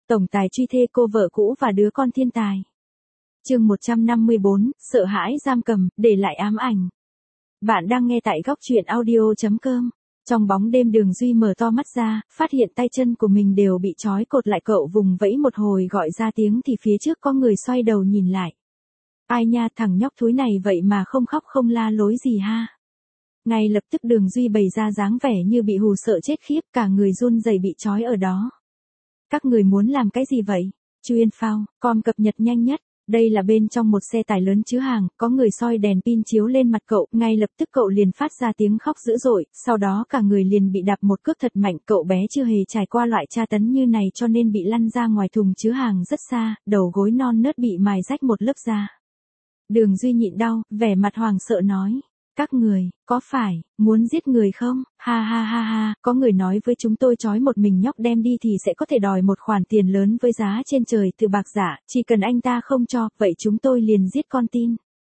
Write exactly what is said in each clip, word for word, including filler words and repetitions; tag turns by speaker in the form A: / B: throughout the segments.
A: tổng tài truy thê cô vợ cũ và đứa con thiên tài. Chương một trăm năm mươi bốn, sợ hãi giam cầm, để lại ám ảnh. Bạn đang nghe tại góc truyện audio chấm com. Trong bóng đêm Đường Duy mở to mắt ra, phát hiện tay chân của mình đều bị trói cột lại, cậu vùng vẫy một hồi gọi ra tiếng thì phía trước có người xoay đầu nhìn lại. Ai nha, thằng nhóc thúi này vậy mà không khóc không la lối gì ha. Ngay lập tức Đường Duy bày ra dáng vẻ như bị hù sợ chết khiếp, cả người run rẩy bị trói ở đó. Các người muốn làm cái gì vậy? Chuyên phao, com cập nhật nhanh nhất. Đây là bên trong một xe tải lớn chứa hàng, có người soi đèn pin chiếu lên mặt cậu, ngay lập tức cậu liền phát ra tiếng khóc dữ dội, sau đó cả người liền bị đạp một cước thật mạnh. Cậu bé chưa hề trải qua loại tra tấn như này cho nên bị lăn ra ngoài thùng chứa hàng rất xa, đầu gối non nớt bị mài rách một lớp da. Đường Duy nhịn đau, vẻ mặt hoảng sợ nói. Các người, có phải, muốn giết người không? Ha ha ha ha, có người nói với chúng tôi trói một mình nhóc đem đi thì sẽ có thể đòi một khoản tiền lớn với giá trên trời từ bạc giả, chỉ cần anh ta không cho, vậy chúng tôi liền giết con tin.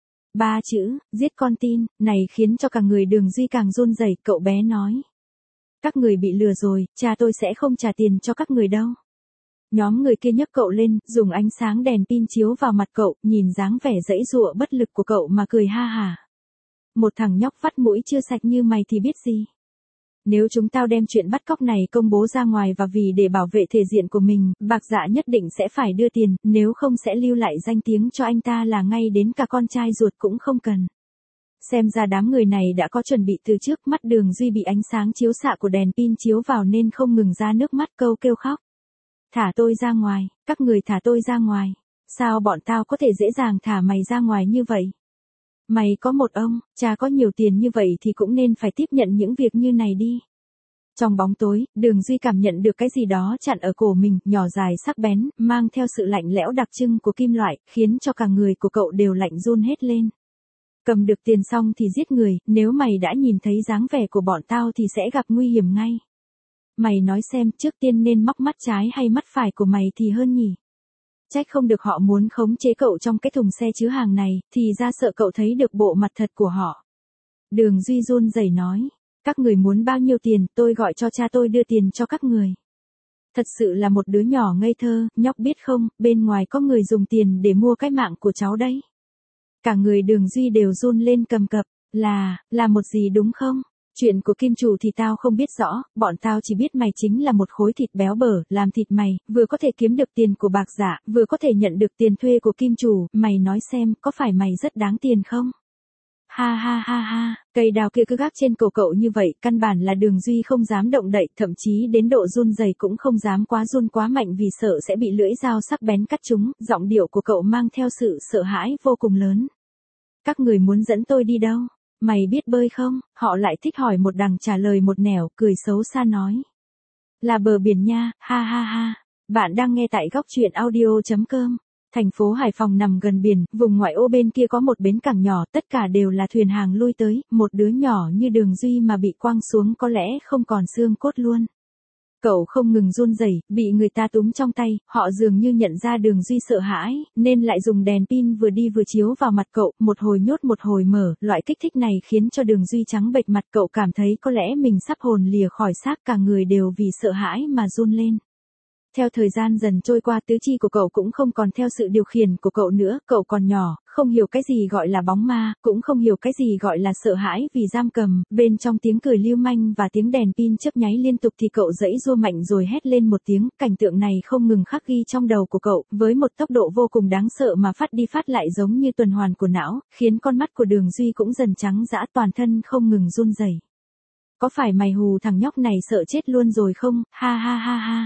A: Ba chữ, giết con tin, này khiến cho cả người Đường Duy càng run rẩy. Cậu bé nói. Các người bị lừa rồi, cha tôi sẽ không trả tiền cho các người đâu. Nhóm người kia nhấc cậu lên, dùng ánh sáng đèn pin chiếu vào mặt cậu, nhìn dáng vẻ giãy giụa bất lực của cậu mà cười ha hả. Một thằng nhóc vắt mũi chưa sạch như mày thì biết gì. Nếu chúng tao đem chuyện bắt cóc này công bố ra ngoài và vì để bảo vệ thể diện của mình, bạc dạ nhất định sẽ phải đưa tiền, nếu không sẽ lưu lại danh tiếng cho anh ta là ngay đến cả con trai ruột cũng không cần. Xem ra đám người này đã có chuẩn bị từ trước. Mắt Đường Duy bị ánh sáng chiếu xạ của đèn pin chiếu vào nên không ngừng ra nước mắt, câu kêu khóc. Thả tôi ra ngoài, các người thả tôi ra ngoài. Sao bọn tao có thể dễ dàng thả mày ra ngoài như vậy? Mày có một ông, cha có nhiều tiền như vậy thì cũng nên phải tiếp nhận những việc như này đi. Trong bóng tối, Đường Duy cảm nhận được cái gì đó chặn ở cổ mình, nhỏ dài sắc bén, mang theo sự lạnh lẽo đặc trưng của kim loại, khiến cho cả người của cậu đều lạnh run hết lên. Cầm được tiền xong thì giết người, nếu mày đã nhìn thấy dáng vẻ của bọn tao thì sẽ gặp nguy hiểm ngay. Mày nói xem, trước tiên nên móc mắt trái hay mắt phải của mày thì hơn nhỉ? Trách không được họ muốn khống chế cậu trong cái thùng xe chứa hàng này, thì ra sợ cậu thấy được bộ mặt thật của họ. Đường Duy run rẩy nói, các người muốn bao nhiêu tiền, tôi gọi cho cha tôi đưa tiền cho các người. Thật sự là một đứa nhỏ ngây thơ, nhóc biết không, bên ngoài có người dùng tiền để mua cái mạng của cháu đấy. Cả người Đường Duy đều run lên cầm cập, là, là một gì đúng không? Chuyện của kim chủ thì tao không biết rõ, bọn tao chỉ biết mày chính là một khối thịt béo bở, làm thịt mày, vừa có thể kiếm được tiền của bạc giả, vừa có thể nhận được tiền thuê của kim chủ, mày nói xem, có phải mày rất đáng tiền không? Ha ha ha ha, cây đào kia cứ gác trên cổ cậu như vậy, căn bản là Đường Duy không dám động đậy, thậm chí đến độ run rẩy cũng không dám quá run quá mạnh vì sợ sẽ bị lưỡi dao sắc bén cắt trúng, giọng điệu của cậu mang theo sự sợ hãi vô cùng lớn. Các người muốn dẫn tôi đi đâu? Mày biết bơi không? Họ lại thích hỏi một đằng trả lời một nẻo, cười xấu xa nói. Là bờ biển nha, ha ha ha. Bạn đang nghe tại góc truyện audio chấm com. Thành phố Hải Phòng nằm gần biển, vùng ngoại ô bên kia có một bến cảng nhỏ, tất cả đều là thuyền hàng lui tới, một đứa nhỏ như Đường Duy mà bị quăng xuống có lẽ không còn xương cốt luôn. Cậu không ngừng run rẩy, bị người ta túm trong tay, họ dường như nhận ra Đường Duy sợ hãi, nên lại dùng đèn pin vừa đi vừa chiếu vào mặt cậu, một hồi nhốt một hồi mở, loại kích thích này khiến cho Đường Duy trắng bệch mặt, cậu cảm thấy có lẽ mình sắp hồn lìa khỏi xác, cả người đều vì sợ hãi mà run lên. Theo thời gian dần trôi qua, tứ chi của cậu cũng không còn theo sự điều khiển của cậu nữa, cậu còn nhỏ, không hiểu cái gì gọi là bóng ma, cũng không hiểu cái gì gọi là sợ hãi vì giam cầm, bên trong tiếng cười lưu manh và tiếng đèn pin chớp nháy liên tục thì cậu giãy giụa mạnh rồi hét lên một tiếng, cảnh tượng này không ngừng khắc ghi trong đầu của cậu, với một tốc độ vô cùng đáng sợ mà phát đi phát lại giống như tuần hoàn của não, khiến con mắt của Đường Duy cũng dần trắng dã, toàn thân không ngừng run rẩy. Có phải mày hù thằng nhóc này sợ chết luôn rồi không? Ha ha ha ha.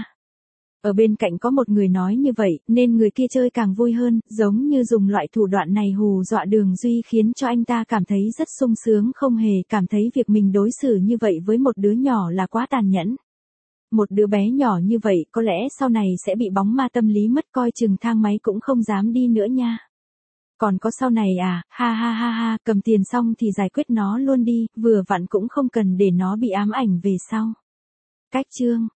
A: Ở bên cạnh có một người nói như vậy, nên người kia chơi càng vui hơn, giống như dùng loại thủ đoạn này hù dọa Đường Duy khiến cho anh ta cảm thấy rất sung sướng, không hề cảm thấy việc mình đối xử như vậy với một đứa nhỏ là quá tàn nhẫn. Một đứa bé nhỏ như vậy có lẽ sau này sẽ bị bóng ma tâm lý mất, coi chừng thang máy cũng không dám đi nữa nha. Còn có sau này à, ha ha ha ha, cầm tiền xong thì giải quyết nó luôn đi, vừa vặn cũng không cần để nó bị ám ảnh về sau. Cách chương